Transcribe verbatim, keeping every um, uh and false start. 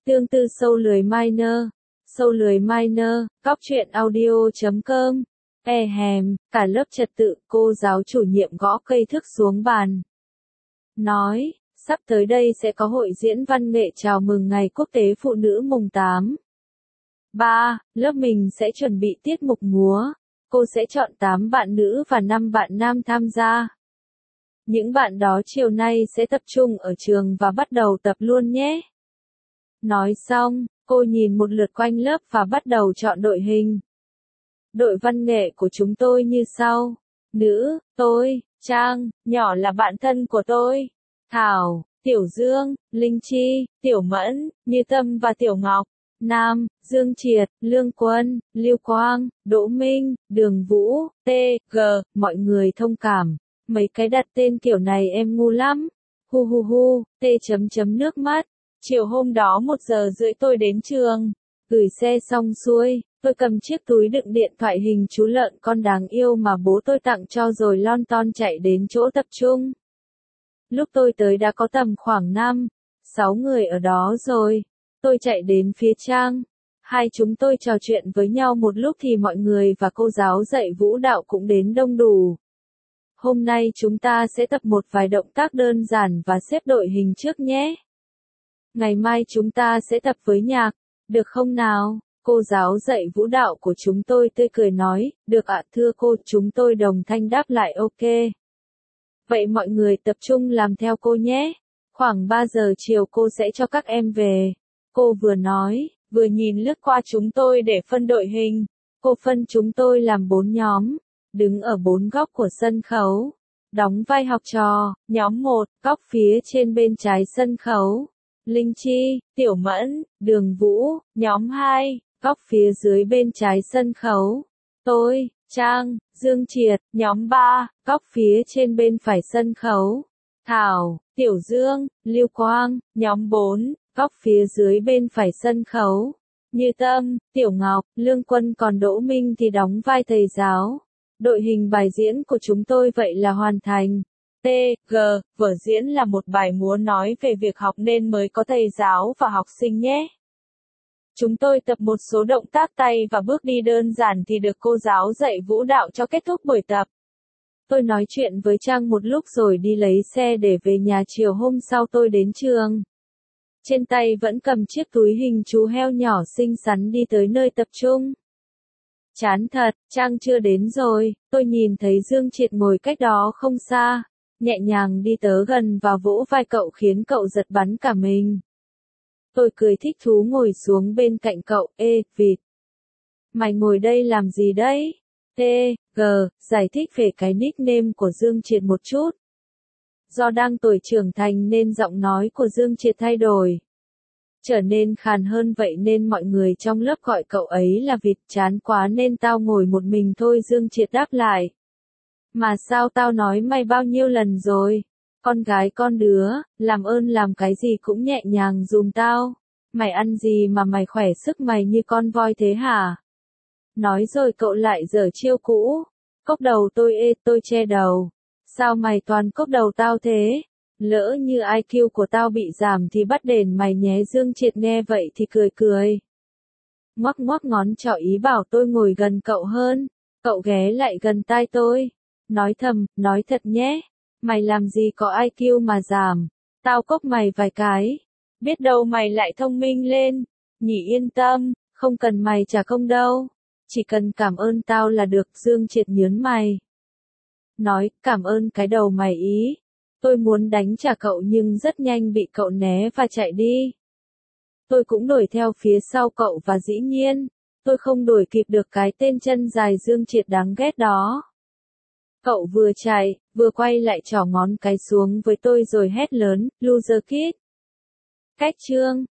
Tương tư sâu lười minor, sâu lười minor, cóc truyện audio chấm com. E hèm, cả lớp trật tự, cô giáo chủ nhiệm gõ cây thước xuống bàn. Nói, sắp tới đây sẽ có hội diễn văn nghệ chào mừng Ngày Quốc tế Phụ nữ mùng tám. ba. Lớp mình sẽ chuẩn bị tiết mục múa. Cô sẽ chọn tám bạn nữ và năm bạn nam tham gia. Những bạn đó chiều nay sẽ tập trung ở trường và bắt đầu tập luôn nhé. Nói xong, cô nhìn một lượt quanh lớp và bắt đầu chọn đội hình. Đội văn nghệ của chúng tôi như sau. Nữ, tôi, Trang, nhỏ là bạn thân của tôi. Thảo, Tiểu Dương, Linh Chi, Tiểu Mẫn, Như Tâm và Tiểu Ngọc. Nam, Dương Triệt, Lương Quân, Lưu Quang, Đỗ Minh, Đường Vũ, T, G, mọi người thông cảm. Mấy cái đặt tên kiểu này em ngu lắm. Hu hu hu, T chấm chấm nước mắt. Chiều hôm đó một giờ rưỡi tôi đến trường. Gửi xe xong xuôi, tôi cầm chiếc túi đựng điện thoại hình chú lợn con đáng yêu mà bố tôi tặng cho rồi lon ton chạy đến chỗ tập trung. Lúc tôi tới đã có tầm khoảng năm, sáu người ở đó rồi. Tôi chạy đến phía Trang. Hai chúng tôi trò chuyện với nhau một lúc thì mọi người và cô giáo dạy vũ đạo cũng đến đông đủ. Hôm nay chúng ta sẽ tập một vài động tác đơn giản và xếp đội hình trước nhé. Ngày mai chúng ta sẽ tập với nhạc, được không nào? Cô giáo dạy vũ đạo của chúng tôi tươi cười nói, được ạ thưa cô, chúng tôi đồng thanh đáp lại ok. Vậy mọi người tập trung làm theo cô nhé. Khoảng ba giờ chiều cô sẽ cho các em về. Cô vừa nói, vừa nhìn lướt qua chúng tôi để phân đội hình. Cô phân chúng tôi làm bốn nhóm, đứng ở bốn góc của sân khấu. Đóng vai học trò, nhóm một, góc phía trên bên trái sân khấu. Linh Chi, Tiểu Mẫn, Đường Vũ, nhóm hai, góc phía dưới bên trái sân khấu. Tôi, Trang, Dương Triệt, nhóm ba, góc phía trên bên phải sân khấu. Thảo, Tiểu Dương, Lưu Quang, nhóm bốn, góc phía dưới bên phải sân khấu. Như Tâm, Tiểu Ngọc, Lương Quân còn Đỗ Minh thì đóng vai thầy giáo. Đội hình bài diễn của chúng tôi vậy là hoàn thành. T, G, vở diễn là một bài múa nói về việc học nên mới có thầy giáo và học sinh nhé. Chúng tôi tập một số động tác tay và bước đi đơn giản thì được cô giáo dạy vũ đạo cho kết thúc buổi tập. Tôi nói chuyện với Trang một lúc rồi đi lấy xe để về nhà. Chiều hôm sau tôi đến trường. Trên tay vẫn cầm chiếc túi hình chú heo nhỏ xinh xắn đi tới nơi tập trung. Chán thật, Trang chưa đến rồi, tôi nhìn thấy Dương Triệt ngồi cách đó không xa. Nhẹ nhàng đi tới gần và vỗ vai cậu khiến cậu giật bắn cả mình. Tôi cười thích thú ngồi xuống bên cạnh cậu. Ê, vịt. Mày ngồi đây làm gì đấy? T, G, giải thích về cái nickname của Dương Triệt một chút. Do đang tuổi trưởng thành nên giọng nói của Dương Triệt thay đổi. Trở nên khàn hơn vậy nên mọi người trong lớp gọi cậu ấy là vịt. Chán quá nên tao ngồi một mình thôi, Dương Triệt đáp lại. Mà sao tao nói mày bao nhiêu lần rồi? Con gái con đứa, làm ơn làm cái gì cũng nhẹ nhàng dùm tao. Mày ăn gì mà mày khỏe sức mày như con voi thế hả? Nói rồi cậu lại giở chiêu cũ. Cốc đầu tôi ê, tôi che đầu. Sao mày toàn cốc đầu tao thế? Lỡ như i kiu của tao bị giảm thì bắt đền mày nhé. Dương Triệt nghe vậy thì cười cười. Ngoắc ngoắc ngón trỏ ý bảo tôi ngồi gần cậu hơn. Cậu ghé lại gần tai tôi. Nói thầm, nói thật nhé. Mày làm gì có i kiu mà giảm. Tao cốc mày vài cái. Biết đâu mày lại thông minh lên. Nhỉ, yên tâm, không cần mày trả công đâu. Chỉ cần cảm ơn tao là được. Dương Triệt nhớn mày. Nói, cảm ơn cái đầu mày ý. Tôi muốn đánh trả cậu nhưng rất nhanh bị cậu né và chạy đi. Tôi cũng đuổi theo phía sau cậu và dĩ nhiên, tôi không đuổi kịp được cái tên chân dài Dương Triệt đáng ghét đó. Cậu vừa chạy, vừa quay lại trỏ ngón cái xuống với tôi rồi hét lớn, loser kid. Cách chương